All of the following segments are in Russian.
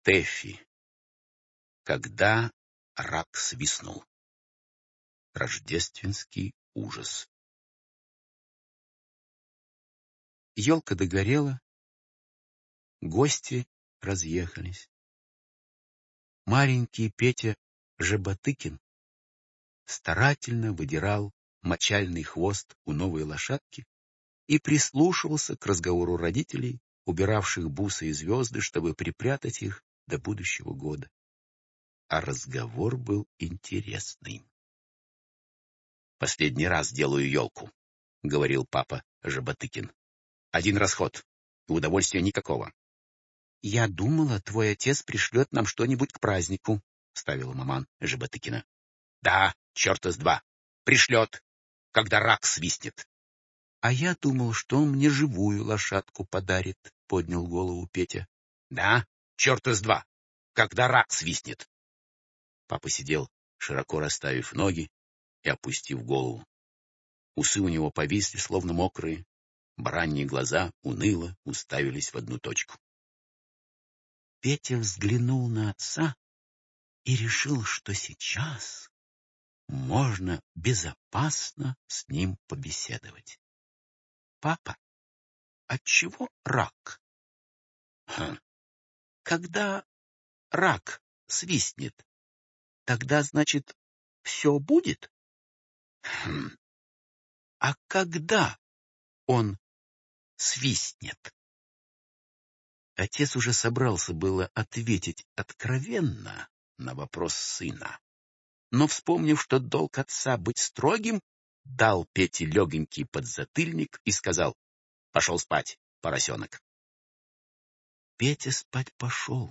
Тэффи. Когда рак свистнул. Рождественский ужас. Елка догорела, гости разъехались. Маленький Петя Жаботыкин старательно выдирал мочальный хвост у новой лошадки и прислушивался к разговору родителей, убиравших бусы и звезды, чтобы припрятать их до будущего года. А разговор был интересный. «Последний раз делаю елку», — говорил папа Жаботыкин. «Один расход, и удовольствия никакого». «Я думала, твой отец пришлет нам что-нибудь к празднику», — вставила маман Жаботыкина. «Да, черта с два. Пришлет, когда рак свистнет». «А я думал, что он мне живую лошадку подарит», — поднял голову Петя. «Да, черта с два, когда рак свистнет». Папа сидел, широко расставив ноги и опустив голову. Усы у него повисли, словно мокрые, бараньи глаза уныло уставились в одну точку. Петя взглянул на отца и решил, что сейчас можно безопасно с ним побеседовать. «Папа, отчего рак?» «Когда рак свистнет, тогда, значит, все будет?» «А когда он свистнет?» Отец уже собрался было ответить откровенно на вопрос сына, но, вспомнив, что долг отца быть строгим, дал Пете легонький подзатыльник и сказал: «Пошел спать, поросенок». Петя спать пошел,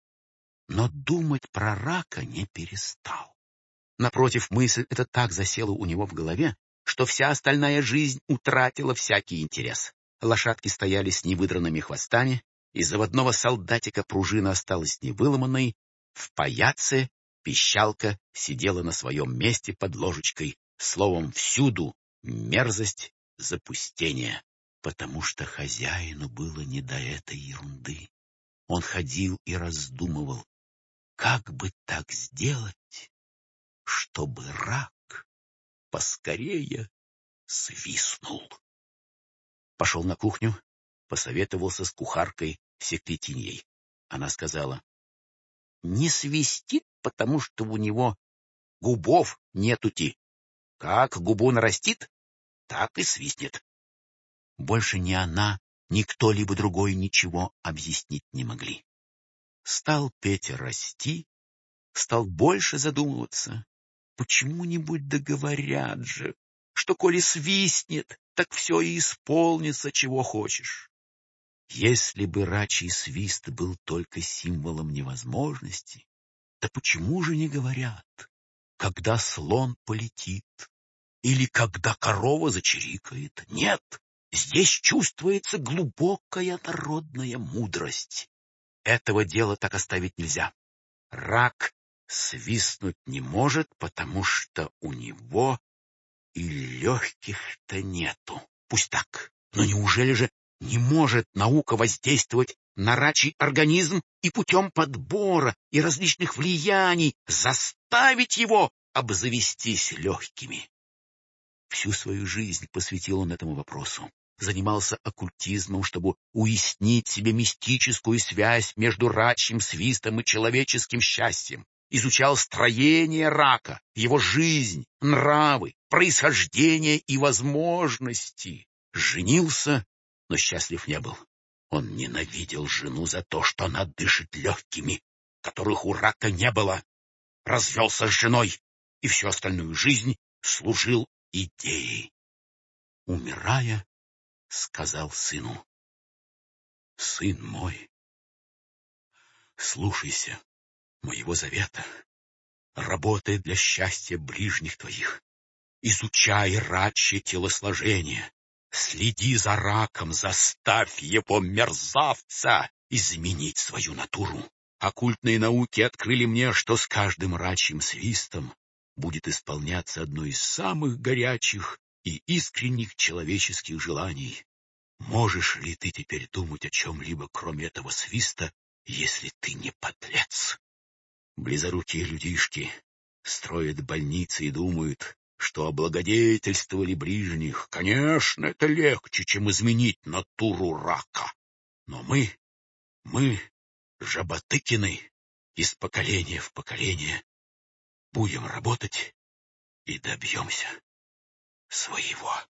но думать про рака не перестал. Напротив, мысль эта так засела у него в голове, что вся остальная жизнь утратила всякий интерес. Лошадки стояли с невыдранными хвостами, из заводного солдатика пружина осталась невыломанной, в паяце пищалка сидела на своем месте под ложечкой, словом, всюду мерзость, запустение, потому что хозяину было не до этой ерунды. Он ходил и раздумывал, как бы так сделать, чтобы рак поскорее свистнул. Пошел на кухню, посоветовался с кухаркой Секретиньей. Она сказала: «Не свистит, потому что у него губов нетути. Как губу нарастит, так и свистнет». Больше ни она, ни кто-либо другой ничего объяснить не могли. Стал Петя расти, стал больше задумываться. Почему-нибудь договорят же, что коли свистнет, так все и исполнится, чего хочешь. Если бы рачий свист был только символом невозможности, то почему же не говорят, когда слон полетит или когда корова зачирикает? Нет, здесь чувствуется глубокая народная мудрость. Этого дела так оставить нельзя. Рак свистнуть не может, потому что у него и легких-то нету. Пусть так, но неужели же не может наука воздействовать на рачий организм и путем подбора и различных влияний заставить его обзавестись легкими? Всю свою жизнь посвятил он этому вопросу. Занимался оккультизмом, чтобы уяснить себе мистическую связь между рачьим свистом и человеческим счастьем. Изучал строение рака, его жизнь, нравы, происхождение и возможности. Женился, но счастлив не был. Он ненавидел жену за то, что она дышит легкими, которых у рака не было. Развелся с женой и всю остальную жизнь служил идеей. Умирая, сказал сыну: «Сын мой, слушайся моего завета, работай для счастья ближних твоих, изучай рачье телосложение, следи за раком, заставь его, мерзавца, изменить свою натуру. Оккультные науки открыли мне, что с каждым рачьим свистом будет исполняться одно из самых горячих и искренних человеческих желаний. Можешь ли ты теперь думать о чем-либо, кроме этого свиста, если ты не подлец. Близорукие людишки строят больницы и думают, что облагодетельствовали ближних. Конечно, это легче, чем изменить натуру рака. Но мы, Жаботыкины, из поколения в поколение будем работать и добьемся своего.